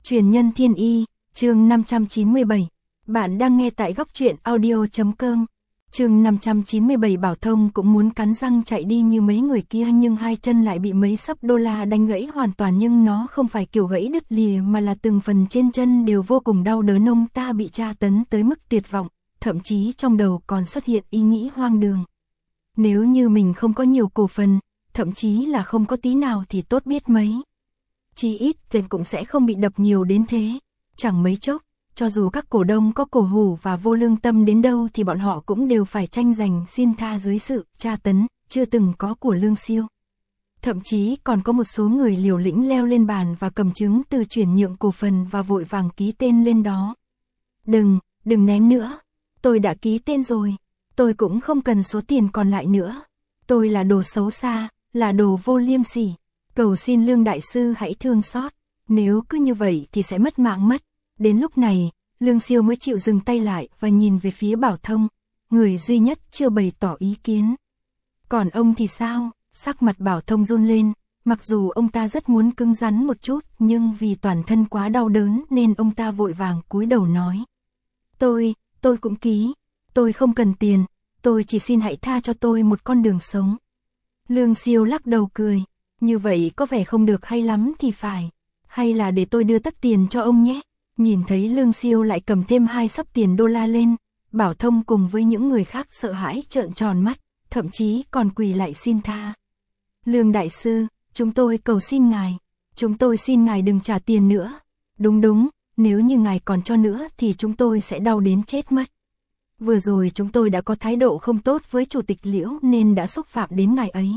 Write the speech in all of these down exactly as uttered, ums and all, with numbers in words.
Truyền nhân thiên y, chương năm trăm chín mươi bảy. Bạn đang nghe tại góc truyện audio chấm com. Chương năm trăm chín mươi bảy. Bảo Thông cũng muốn cắn răng chạy đi như mấy người kia, nhưng hai chân lại bị mấy sấp đô la đánh gãy hoàn toàn, nhưng nó không phải kiểu gãy đứt lìa mà là từng phần trên chân đều vô cùng đau đớn. Ông ta bị tra tấn tới mức tuyệt vọng, thậm chí trong đầu còn xuất hiện ý nghĩ hoang đường. Nếu như mình không có nhiều cổ phần, thậm chí là không có tí nào thì tốt biết mấy. Chỉ ít tiền cũng sẽ không bị đập nhiều đến thế. Chẳng mấy chốc, cho dù các cổ đông có cổ hủ và vô lương tâm đến đâu thì bọn họ cũng đều phải tranh giành xin tha dưới sự tra tấn chưa từng có của Lương Siêu. Thậm chí còn có một số người liều lĩnh leo lên bàn và cầm chứng từ chuyển nhượng cổ phần và vội vàng ký tên lên đó. Đừng, đừng ném nữa. Tôi đã ký tên rồi. Tôi cũng không cần số tiền còn lại nữa. Tôi là đồ xấu xa, là đồ vô liêm sỉ. Cầu xin Lương đại sư hãy thương xót. Nếu cứ như vậy thì sẽ mất mạng mất. Đến lúc này, Lương Siêu mới chịu dừng tay lại và nhìn về phía Bảo Thông, người duy nhất chưa bày tỏ ý kiến. Còn ông thì sao? Sắc mặt Bảo Thông run lên, mặc dù ông ta rất muốn cứng rắn một chút, nhưng vì toàn thân quá đau đớn nên ông ta vội vàng cúi đầu nói. Tôi, tôi cũng ký, tôi không cần tiền, tôi chỉ xin hãy tha cho tôi một con đường sống. Lương Siêu lắc đầu cười, như vậy có vẻ không được hay lắm thì phải, hay là để tôi đưa tất tiền cho ông nhé. Nhìn thấy Lương Siêu lại cầm thêm hai xấp tiền đô la lên, Bảo Thông cùng với những người khác sợ hãi trợn tròn mắt, thậm chí còn quỳ lại xin tha. Lương đại sư, chúng tôi cầu xin ngài, chúng tôi xin ngài đừng trả tiền nữa. Đúng đúng, nếu như ngài còn cho nữa thì chúng tôi sẽ đau đến chết mất. Vừa rồi chúng tôi đã có thái độ không tốt với chủ tịch Liễu nên đã xúc phạm đến ngài ấy.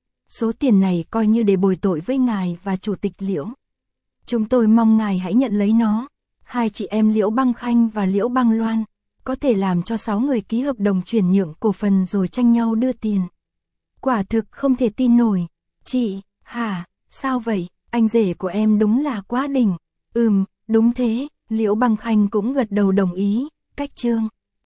Số tiền này coi như để bồi tội với ngài và chủ tịch Liễu. Chúng tôi mong ngài hãy nhận lấy nó. Hai chị em Liễu Băng Khanh và Liễu Băng Loan có thể làm cho sáu người ký hợp đồng chuyển nhượng cổ phần rồi tranh nhau đưa tiền. Quả thực không thể tin nổi. Chị, hả, sao vậy? Anh rể của em đúng là quá đỉnh. Ừm, đúng thế. Liễu Băng Khanh cũng gật đầu đồng ý. Cách chương